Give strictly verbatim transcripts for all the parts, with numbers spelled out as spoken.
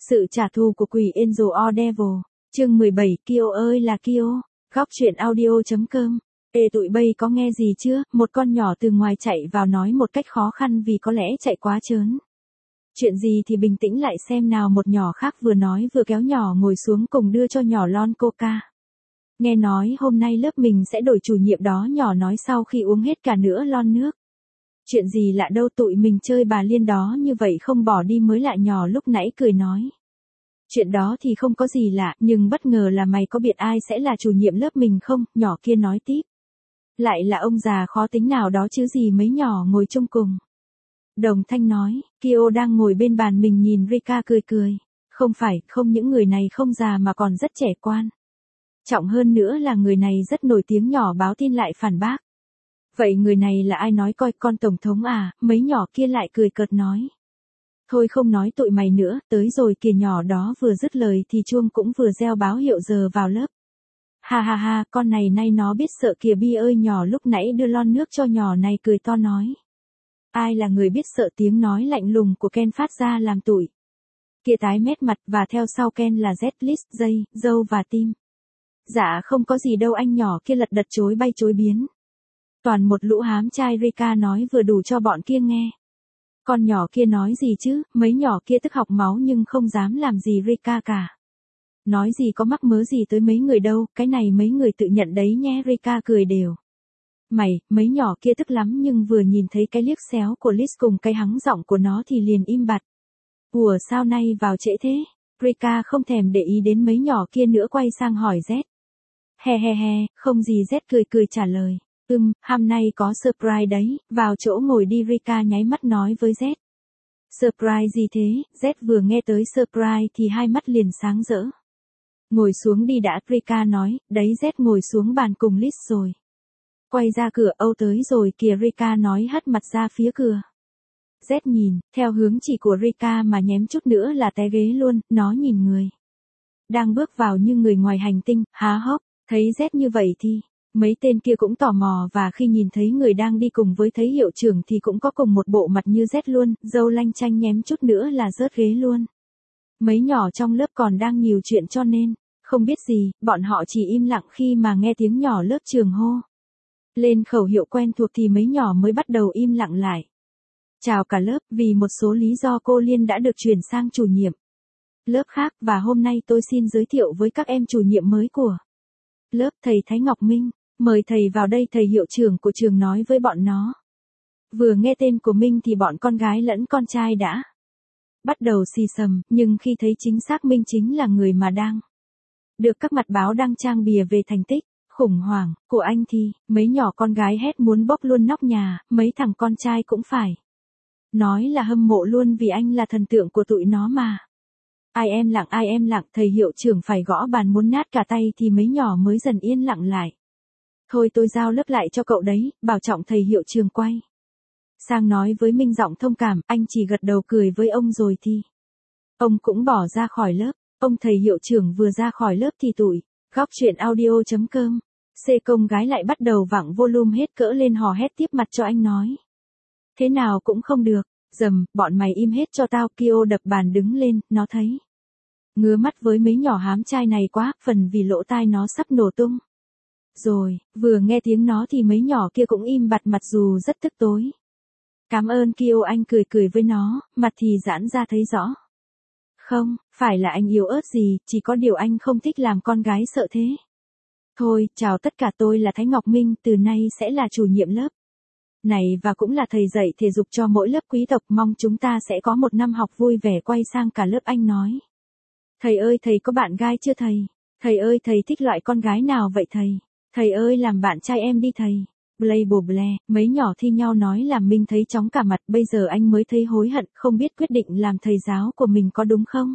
Sự trả thù của quỷ Angel or Devil. Chương mười bảy, Kyo ơi là Kyo. Góc truyện audio.com. Ê tụi bay có nghe gì chưa? Một con nhỏ từ ngoài chạy vào nói một cách khó khăn vì có lẽ chạy quá chớn. Chuyện gì thì bình tĩnh lại xem nào, một nhỏ khác vừa nói vừa kéo nhỏ ngồi xuống cùng đưa cho nhỏ lon coca. Nghe nói hôm nay lớp mình sẽ đổi chủ nhiệm đó, nhỏ nói sau khi uống hết cả nửa lon nước. Chuyện gì lạ đâu, tụi mình chơi bà Liên đó như vậy không bỏ đi mới lạ, nhỏ lúc nãy cười nói. Chuyện đó thì không có gì lạ, nhưng bất ngờ là mày có biết ai sẽ là chủ nhiệm lớp mình không? Nhỏ kia nói tiếp. Lại là ông già khó tính nào đó chứ gì, mấy nhỏ ngồi chung cùng. Đồng thanh nói, Kyo đang ngồi bên bàn mình nhìn Rika cười cười. Không phải, không, những người này không già mà còn rất trẻ quan. Trọng hơn nữa là người này rất nổi tiếng, nhỏ báo tin lại phản bác. Vậy người này là ai? Nói coi, con tổng thống à? Mấy nhỏ kia lại cười cợt nói. Thôi không nói tụi mày nữa, tới rồi kìa. Nhỏ đó vừa dứt lời thì chuông cũng vừa reo báo hiệu giờ vào lớp. Ha ha ha, con này nay nó biết sợ kìa. Bi ơi, nhỏ lúc nãy đưa lon nước cho nhỏ này cười to nói. Ai là người biết sợ? Tiếng nói lạnh lùng của Ken phát ra làm tụi kia tái mét mặt, và theo sau Ken là Z, Liz, Jay, Joe và Tim. Dạ không có gì đâu anh, nhỏ kia lật đật chối bay chối biến. Toàn một lũ hám trai, Rika nói vừa đủ cho bọn kia nghe. Con nhỏ kia nói gì chứ? Mấy nhỏ kia tức học máu nhưng không dám làm gì Rika cả. Nói gì có mắc mớ gì tới mấy người đâu, cái này mấy người tự nhận đấy nhé. Rika cười đều. Mày, mấy nhỏ kia tức lắm nhưng vừa nhìn thấy cái liếc xéo của Liz cùng cái hắng giọng của nó thì liền im bặt. Ủa sao nay vào trễ thế? Rika không thèm để ý đến mấy nhỏ kia nữa, quay sang hỏi Z. He he he, không gì, Z cười cười trả lời. Ừm, hôm nay có surprise đấy, vào chỗ ngồi đi. Rika nháy mắt nói với Z. Surprise gì thế? Z vừa nghe tới surprise thì hai mắt liền sáng rỡ. Ngồi xuống đi đã, Rika nói, đấy. Z ngồi xuống bàn cùng Liz rồi. Quay ra cửa, Âu tới rồi kìa, Rika nói hất mặt ra phía cửa. Z nhìn, theo hướng chỉ của Rika mà nhém chút nữa là té ghế luôn, nó nhìn người đang bước vào như người ngoài hành tinh, há hốc, thấy Z như vậy thì mấy tên kia cũng tò mò, và khi nhìn thấy người đang đi cùng với thấy hiệu trưởng thì cũng có cùng một bộ mặt như Z luôn, dâu lanh chanh nhém chút nữa là rớt ghế luôn. Mấy nhỏ trong lớp còn đang nhiều chuyện cho nên không biết gì, bọn họ chỉ im lặng khi mà nghe tiếng nhỏ lớp trường hô lên khẩu hiệu quen thuộc thì mấy nhỏ mới bắt đầu im lặng lại. Chào cả lớp, vì một số lý do cô Liên đã được chuyển sang chủ nhiệm lớp khác, và hôm nay tôi xin giới thiệu với các em chủ nhiệm mới của lớp, thầy Thái Ngọc Minh. Mời thầy vào đây, thầy hiệu trưởng của trường nói với bọn nó. Vừa nghe tên của Minh thì bọn con gái lẫn con trai đã bắt đầu xì xầm, nhưng khi thấy chính xác Minh chính là người mà đang được các mặt báo đăng trang bìa về thành tích khủng hoảng của anh thì mấy nhỏ con gái hét muốn bóc luôn nóc nhà, mấy thằng con trai cũng phải nói là hâm mộ luôn vì anh là thần tượng của tụi nó mà. Ai em lặng, ai em lặng, thầy hiệu trưởng phải gõ bàn muốn nát cả tay thì mấy nhỏ mới dần yên lặng lại. Thôi tôi giao lớp lại cho cậu đấy, bảo trọng, thầy hiệu trưởng quay sang nói với Minh giọng thông cảm, anh chỉ gật đầu cười với ông rồi thì ông cũng bỏ ra khỏi lớp. Ông thầy hiệu trưởng vừa ra khỏi lớp thì tụi góc truyện audio.com C công gái lại bắt đầu vặn volume hết cỡ lên hò hét tiếp mặt cho anh nói. Thế nào cũng không được, dầm, bọn mày im hết cho tao. Kyo đập bàn đứng lên, nó thấy ngứa mắt với mấy nhỏ hám trai này quá, phần vì lỗ tai nó sắp nổ tung rồi. Vừa nghe tiếng nó thì mấy nhỏ kia cũng im bặt mặt dù rất tức tối. Cảm ơn Kyo, anh cười cười với nó, mặt thì giãn ra thấy rõ. Không, phải là anh yếu ớt gì, chỉ có điều anh không thích làm con gái sợ thế. Thôi, chào tất cả, tôi là Thái Ngọc Minh, từ nay sẽ là chủ nhiệm lớp này và cũng là thầy dạy thể dục cho mỗi lớp quý tộc, mong chúng ta sẽ có một năm học vui vẻ. Quay sang cả lớp anh nói. Thầy ơi, thầy có bạn gái chưa thầy? Thầy ơi, thầy thích loại con gái nào vậy thầy? Thầy ơi, làm bạn trai em đi thầy. Blay bồ ble, mấy nhỏ thi nhau nói làm Minh thấy chóng cả mặt, bây giờ anh mới thấy hối hận, không biết quyết định làm thầy giáo của mình có đúng không?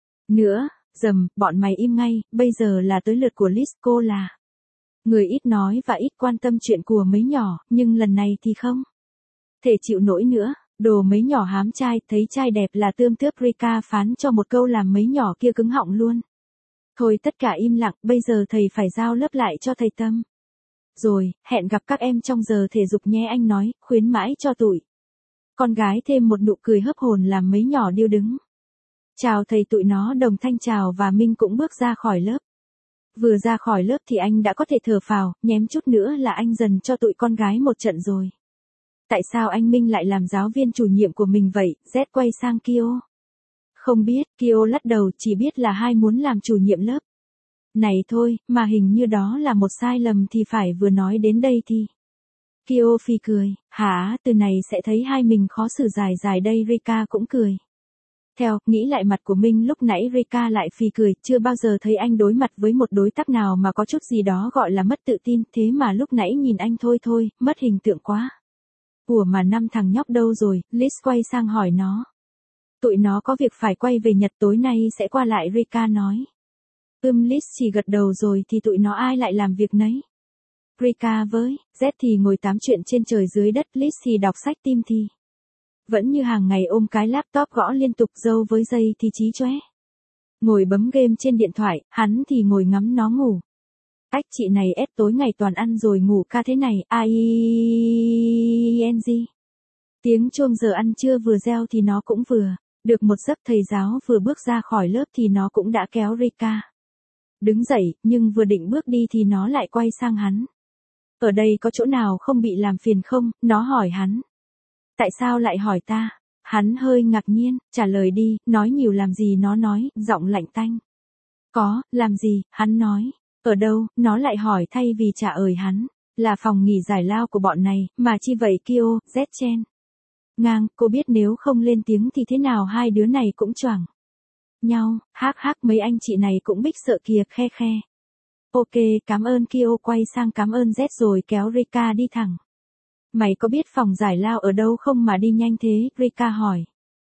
Nữa, dầm, bọn mày im ngay, bây giờ là tới lượt của Liz, cô là người ít nói và ít quan tâm chuyện của mấy nhỏ, nhưng lần này thì không thể chịu nổi nữa. Đồ mấy nhỏ hám trai, thấy trai đẹp là tươm tướp. Rika phán cho một câu làm mấy nhỏ kia cứng họng luôn. Thôi tất cả im lặng, bây giờ thầy phải giao lớp lại cho thầy Tâm. Rồi, hẹn gặp các em trong giờ thể dục nhé, anh nói, khuyến mãi cho tụi con gái thêm một nụ cười hớp hồn làm mấy nhỏ điêu đứng. Chào thầy, tụi nó đồng thanh chào và Minh cũng bước ra khỏi lớp. Vừa ra khỏi lớp thì anh đã có thể thở phào, nhém chút nữa là anh dần cho tụi con gái một trận rồi. Tại sao anh Minh lại làm giáo viên chủ nhiệm của mình vậy? Z quay sang Kyo. Không biết, Kyo lắc đầu, chỉ biết là hai muốn làm chủ nhiệm lớp. Này thôi, mà hình như đó là một sai lầm thì phải, vừa nói đến đây thì. Kyo phì cười, hả, từ này sẽ thấy hai mình khó xử dài dài đây. Rika cũng cười. Theo, nghĩ lại mặt của Minh lúc nãy, Rika lại phì cười, chưa bao giờ thấy anh đối mặt với một đối tác nào mà có chút gì đó gọi là mất tự tin, thế mà lúc nãy nhìn anh thôi thôi, mất hình tượng quá. Ủa mà năm thằng nhóc đâu rồi? Liz quay sang hỏi nó. Tụi nó có việc phải quay về Nhật, tối nay sẽ qua lại, Rika nói. Ưm Liz chỉ gật đầu, rồi thì tụi nó ai lại làm việc nấy. Rika với Z thì ngồi tám chuyện trên trời dưới đất, Liz thì đọc sách, Tim thì vẫn như hàng ngày ôm cái laptop gõ liên tục, dâu với dây thì chí chóe ngồi bấm game trên điện thoại, hắn thì ngồi ngắm nó ngủ. Ách, chị này ép tối ngày toàn ăn rồi ngủ ca thế này, ing. Tiếng chuông giờ ăn trưa vừa reo thì nó cũng vừa được một giấc. Thầy giáo vừa bước ra khỏi lớp thì nó cũng đã kéo Rika đứng dậy, nhưng vừa định bước đi thì nó lại quay sang hắn. Ở đây có chỗ nào không bị làm phiền không? Nó hỏi hắn. Tại sao lại hỏi ta? Hắn hơi ngạc nhiên, trả lời đi, nói nhiều làm gì, nó nói, giọng lạnh tanh. Có, làm gì, hắn nói. Ở đâu? Nó lại hỏi thay vì trả lời hắn. Là phòng nghỉ giải lao của bọn này, mà chi vậy Kyo? Z chen ngang, cô biết nếu không lên tiếng thì thế nào hai đứa này cũng choảng nhau, hác hác, mấy anh chị này cũng bích sợ kìa, khe khe. Ok, cảm ơn. Kyo quay sang cảm ơn Z rồi kéo Rika đi thẳng. Mày có biết phòng giải lao ở đâu không mà đi nhanh thế? Rika hỏi.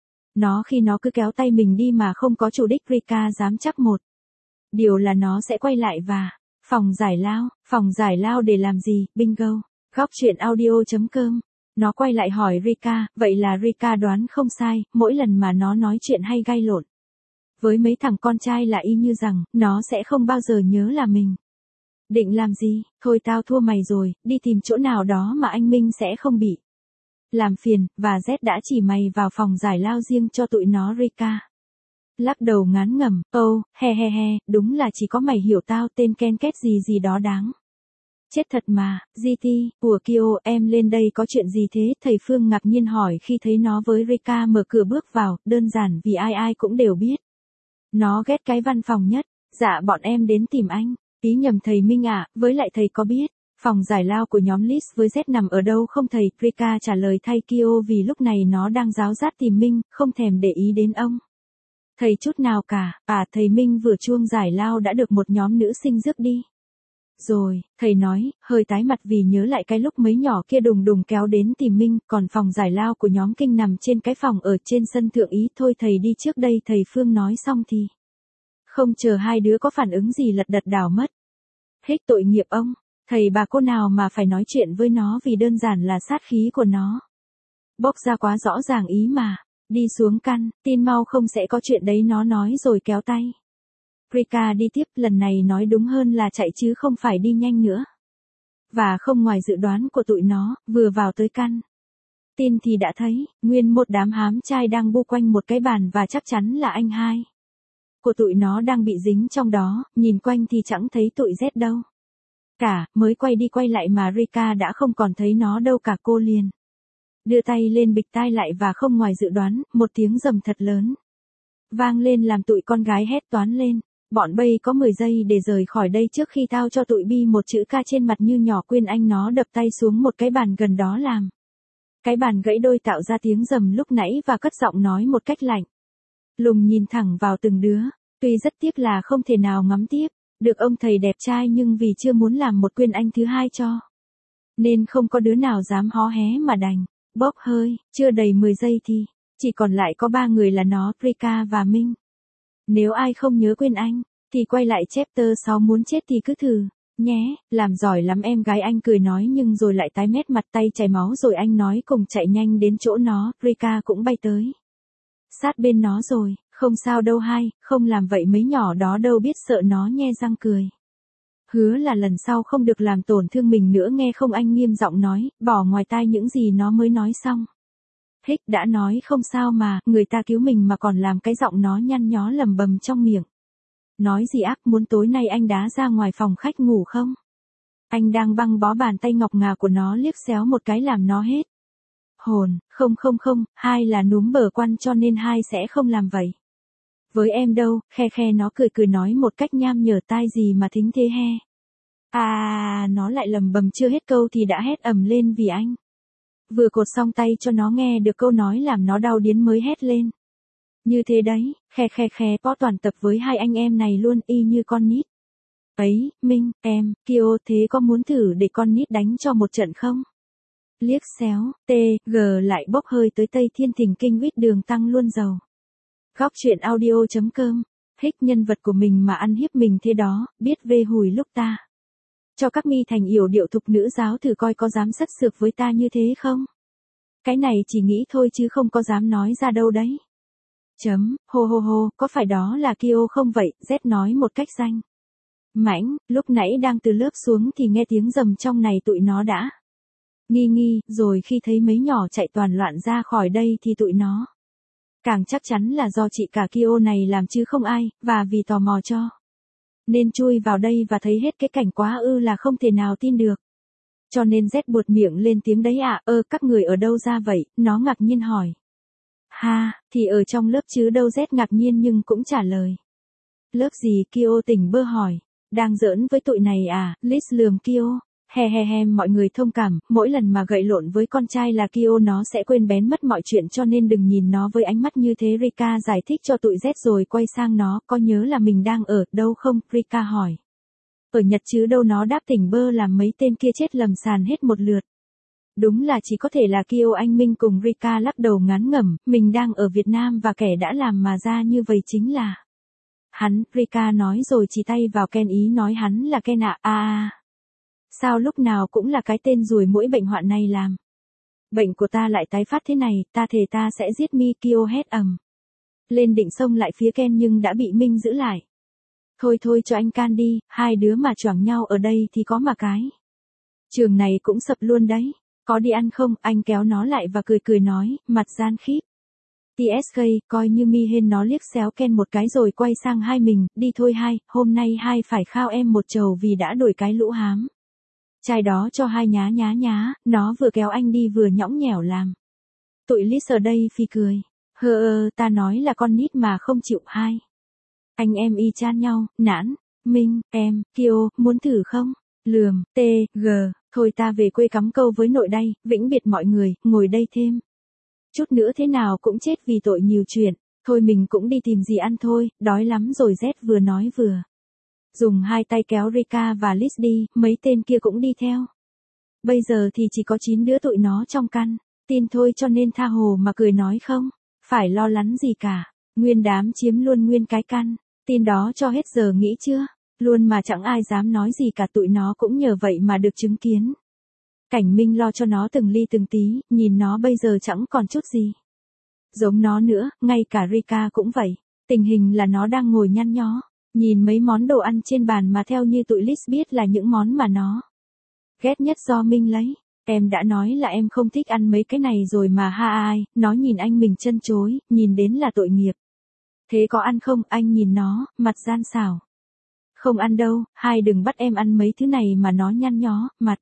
Nó khi nó cứ kéo tay mình đi mà không có chủ đích, Rika dám chắc một điều là nó sẽ quay lại và... Phòng giải lao, phòng giải lao để làm gì? Bingo. Góc truyện audio chấm com. Nó quay lại hỏi Rika, vậy là Rika đoán không sai, mỗi lần mà nó nói chuyện hay gay lộn với mấy thằng con trai là y như rằng, nó sẽ không bao giờ nhớ là mình định làm gì. Thôi tao thua mày rồi, đi tìm chỗ nào đó mà anh Minh sẽ không bị làm phiền, và Z đã chỉ mày vào phòng giải lao riêng cho tụi nó. Rika lắc đầu ngán ngẩm, ô, oh, he he he, đúng là chỉ có mày hiểu tao, tên Ken Kết gì gì đó đáng chết thật mà. giê tê, của Kyo, em lên đây có chuyện gì thế? Thầy Phương ngạc nhiên hỏi khi thấy nó với Rika mở cửa bước vào, đơn giản vì ai ai cũng đều biết nó ghét cái văn phòng nhất. Dạ bọn em đến tìm anh. Ý nhầm thầy Minh ạ, à, với lại thầy có biết phòng giải lao của nhóm Liz với Z nằm ở đâu không thầy? Rika trả lời thay Kyo vì lúc này nó đang ráo rát tìm Minh, không thèm để ý đến ông thầy chút nào cả. À, thầy Minh vừa chuông giải lao đã được một nhóm nữ sinh rước đi rồi, thầy nói, hơi tái mặt vì nhớ lại cái lúc mấy nhỏ kia đùng đùng kéo đến tìm Minh, còn phòng giải lao của nhóm Kinh nằm trên cái phòng ở trên sân thượng ý. Thôi thầy đi trước đây. Thầy Phương nói xong thì không chờ hai đứa có phản ứng gì lật đật đảo mất. Hết tội nghiệp ông, thầy bà cô nào mà phải nói chuyện với nó vì đơn giản là sát khí của nó bốc ra quá rõ ràng ý mà. Đi xuống căn, tin mau không sẽ có chuyện đấy, nó nói rồi kéo tay Rika đi tiếp, lần này nói đúng hơn là chạy chứ không phải đi nhanh nữa. Và không ngoài dự đoán của tụi nó, vừa vào tới căn tin thì đã thấy, nguyên một đám hám trai đang bu quanh một cái bàn và chắc chắn là anh hai của tụi nó đang bị dính trong đó, nhìn quanh thì chẳng thấy tụi Z đâu cả, mới quay đi quay lại mà Rika đã không còn thấy nó đâu cả. Cô liền đưa tay lên bịch tai lại và không ngoài dự đoán, một tiếng rầm thật lớn vang lên làm tụi con gái hét toán lên. Bọn bay có mười giây để rời khỏi đây trước khi tao cho tụi bi một chữ ca trên mặt như nhỏ quên anh. Nó đập tay xuống một cái bàn gần đó làm cái bàn gãy đôi, tạo ra tiếng rầm lúc nãy và cất giọng nói một cách lạnh lùng nhìn thẳng vào từng đứa. Tuy rất tiếc là không thể nào ngắm tiếp được ông thầy đẹp trai, nhưng vì chưa muốn làm một Quyên Anh thứ hai cho nên không có đứa nào dám hó hé mà đành bốc hơi. Chưa đầy mười giây thì chỉ còn lại có ba người là nó, Rika và Minh. Nếu ai không nhớ Quyên Anh thì quay lại chapter sáu, muốn chết thì cứ thử nhé. Làm giỏi lắm em gái, anh cười nói nhưng rồi lại tái mét mặt, tay chảy máu rồi anh nói cùng chạy nhanh đến chỗ nó. Rika cũng bay tới sát bên nó rồi, không sao đâu hai, không làm vậy mấy nhỏ đó đâu biết sợ. Nó nhe răng cười. Hứa là lần sau không được làm tổn thương mình nữa nghe không? Anh nghiêm giọng nói, bỏ ngoài tai những gì nó mới nói xong. Hích đã nói không sao mà, người ta cứu mình mà còn làm cái giọng nó nhăn nhó lầm bầm trong miệng. Nói gì ác, muốn tối nay anh đá ra ngoài phòng khách ngủ không? Anh đang băng bó bàn tay ngọc ngà của nó liếc xéo một cái làm nó hết hồn, không không không, hai là núm bờ quan cho nên hai sẽ không làm vậy. Với em đâu, khe khe nó cười cười nói một cách nham nhở tai gì mà thính thế he. À, nó lại lầm bầm chưa hết câu thì đã hét ầm lên vì anh. Vừa cột xong tay cho nó nghe được câu nói làm nó đau điếng mới hét lên. Như thế đấy, khe khe khe có toàn tập với hai anh em này luôn y như con nít. Ấy, Minh, em, Kyo thế có muốn thử để con nít đánh cho một trận không? Liếc xéo, T, G lại bốc hơi tới Tây Thiên Thình Kinh quýt đường tăng luôn dầu. Góc truyện audio.com, Hích nhân vật của mình mà ăn hiếp mình thế đó, biết vê hùi lúc ta. Cho các mi thành yểu điệu thục nữ giáo thử coi có dám sất sược với ta như thế không? Cái này chỉ nghĩ thôi chứ không có dám nói ra đâu đấy. Chấm, hô hô hô, có phải đó là Kyo không vậy, Z nói một cách danh. Mãnh, lúc nãy đang từ lớp xuống thì nghe tiếng rầm trong này tụi nó đã. Nghi nghi, rồi khi thấy mấy nhỏ chạy toàn loạn ra khỏi đây thì tụi nó. Càng chắc chắn là do chị cả Kyo này làm chứ không ai, và vì tò mò cho. Nên chui vào đây và thấy hết cái cảnh quá ư là không thể nào tin được. Cho nên Z buột miệng lên tiếng đấy ạ, à, ơ các người ở đâu ra vậy, nó ngạc nhiên hỏi. Ha, thì ở trong lớp chứ đâu Z ngạc nhiên nhưng cũng trả lời. Lớp gì Kyo tỉnh bơ hỏi, đang giỡn với tụi này à, Liz lườm Kyo. He he he mọi người thông cảm, mỗi lần mà gậy lộn với con trai là Kyo nó sẽ quên bén mất mọi chuyện cho nên đừng nhìn nó với ánh mắt như thế. Rika giải thích cho tụi Z rồi quay sang nó, có nhớ là mình đang ở đâu không? Rika hỏi. Ở Nhật chứ đâu, nó đáp tỉnh bơ làm mấy tên kia chết lầm sàn hết một lượt. Đúng là chỉ có thể là Kyo. Anh Minh cùng Rika lắc đầu ngán ngẩm, mình đang ở Việt Nam và kẻ đã làm mà ra như vậy chính là hắn. Rika nói rồi chỉ tay vào Ken ý nói hắn là Ken ạ. À. à. Sao lúc nào cũng là cái tên ruồi muỗi bệnh hoạn này làm. Bệnh của ta lại tái phát thế này, ta thề ta sẽ giết mi. Kyo hét ầm lên định xông lại phía Ken nhưng đã bị Minh giữ lại. Thôi thôi cho anh can đi, hai đứa mà choảng nhau ở đây thì có mà cái. Trường này cũng sập luôn đấy, có đi ăn không? Anh kéo nó lại và cười cười nói, mặt gian khiếp. tê ét ca, coi như mi hên. Nó liếc xéo Ken một cái rồi quay sang hai mình, đi thôi hai, hôm nay hai phải khao em một chầu vì đã đổi cái lũ hám. Chai đó cho hai nhá nhá nhá, nó vừa kéo anh đi vừa nhõng nhẽo làm. Tụi Liz ở đây phì cười. Hơ ơ, ta nói là con nít mà không chịu hai. Anh em y chan nhau, nản. Minh, em, Kyo, muốn thử không? Lườm, T, G, thôi ta về quê cắm câu với nội đây, vĩnh biệt mọi người, ngồi đây thêm. Chút nữa thế nào cũng chết vì tội nhiều chuyện, thôi mình cũng đi tìm gì ăn thôi, đói lắm rồi. Z vừa nói vừa dùng hai tay kéo Rika và Liz đi, mấy tên kia cũng đi theo. Bây giờ thì chỉ có chín đứa tụi nó trong căn, tin thôi cho nên tha hồ mà cười nói không, phải lo lắng gì cả, nguyên đám chiếm luôn nguyên cái căn, tin đó cho hết giờ nghĩ chưa, luôn mà chẳng ai dám nói gì cả. Tụi nó cũng nhờ vậy mà được chứng kiến. Cảnh Minh lo cho nó từng ly từng tí, nhìn nó bây giờ chẳng còn chút gì giống nó nữa, ngay cả Rika cũng vậy, tình hình là nó đang ngồi nhăn nhó. Nhìn mấy món đồ ăn trên bàn mà theo như tụi Liz biết là những món mà nó ghét nhất do Minh lấy. Em đã nói là em không thích ăn mấy cái này rồi mà ha ai, nó nhìn anh mình chân chối, nhìn đến là tội nghiệp. Thế có ăn không? Anh nhìn nó, mặt gian xảo. Không ăn đâu, hai đừng bắt em ăn mấy thứ này mà. Nó nhăn nhó, mặt.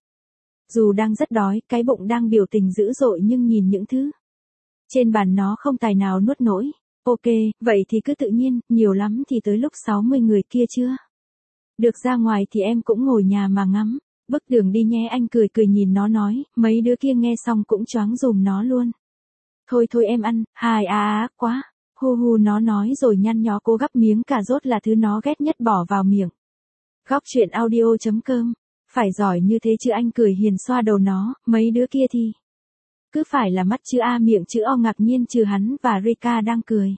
Dù đang rất đói, cái bụng đang biểu tình dữ dội nhưng nhìn những thứ trên bàn nó không tài nào nuốt nổi. Ok, vậy thì cứ tự nhiên, nhiều lắm thì tới lúc sáu mươi người kia chưa? Được ra ngoài thì em cũng ngồi nhà mà ngắm. Bức đường đi nhé. Anh cười cười nhìn nó nói, mấy đứa kia nghe xong cũng choáng dùm nó luôn. Thôi thôi em ăn, hài à á quá. Hu hu nó nói rồi nhăn nhó cố gắp miếng cà rốt là thứ nó ghét nhất bỏ vào miệng. Góc truyện audio.com, phải giỏi như thế chứ. Anh cười hiền xoa đầu nó, mấy đứa kia thì cứ phải là mắt chữ A miệng chữ O ngạc nhiên trừ hắn và Rika đang cười.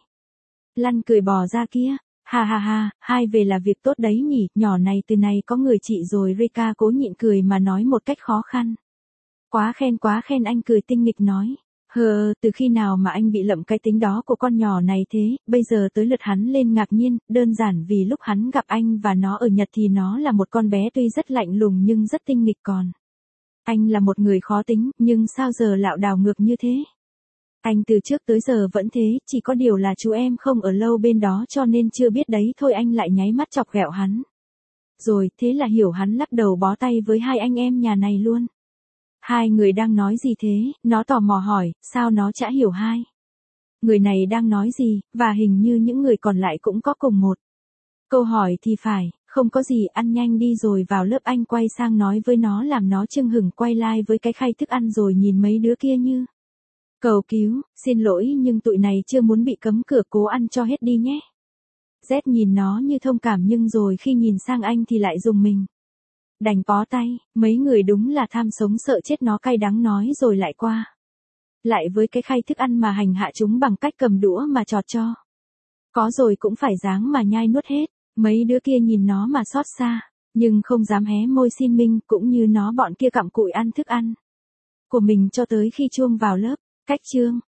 Lăn cười bò ra kia, ha ha ha, hai về là việc tốt đấy nhỉ, nhỏ này từ này có người chị rồi. Rika cố nhịn cười mà nói một cách khó khăn. Quá khen quá khen. Anh cười tinh nghịch nói. Hờ, từ khi nào mà anh bị lậm cái tính đó của con nhỏ này thế, bây giờ tới lượt hắn lên ngạc nhiên, đơn giản vì lúc hắn gặp anh và nó ở Nhật thì nó là một con bé tuy rất lạnh lùng nhưng rất tinh nghịch còn. Anh là một người khó tính, nhưng sao giờ lạo đảo ngược như thế? Anh từ trước tới giờ vẫn thế, chỉ có điều là chú em không ở lâu bên đó cho nên chưa biết đấy thôi. Anh lại nháy mắt chọc ghẹo hắn. Rồi, thế là Hiểu hắn lắc đầu bó tay với hai anh em nhà này luôn. Hai người đang nói gì thế, nó tò mò hỏi, sao nó chả hiểu hai người này đang nói gì, và hình như những người còn lại cũng có cùng một câu hỏi thì phải. Không có gì, ăn nhanh đi rồi vào lớp. Anh quay sang nói với nó làm nó chưng hửng quay lại với cái khay thức ăn rồi nhìn mấy đứa kia như cầu cứu, xin lỗi nhưng tụi này chưa muốn bị cấm cửa, cố ăn cho hết đi nhé. Z nhìn nó như thông cảm nhưng rồi khi nhìn sang anh thì lại rùng mình. Đành bó tay, mấy người đúng là tham sống sợ chết, nó cay đắng nói rồi lại qua lại với cái khay thức ăn mà hành hạ chúng bằng cách cầm đũa mà chọt cho. Có rồi cũng phải dáng mà nhai nuốt hết. Mấy đứa kia nhìn nó mà xót xa, nhưng không dám hé môi xin minh, cũng như nó bọn kia cặm cụi ăn thức ăn của mình cho tới khi chuông vào lớp. Cách chương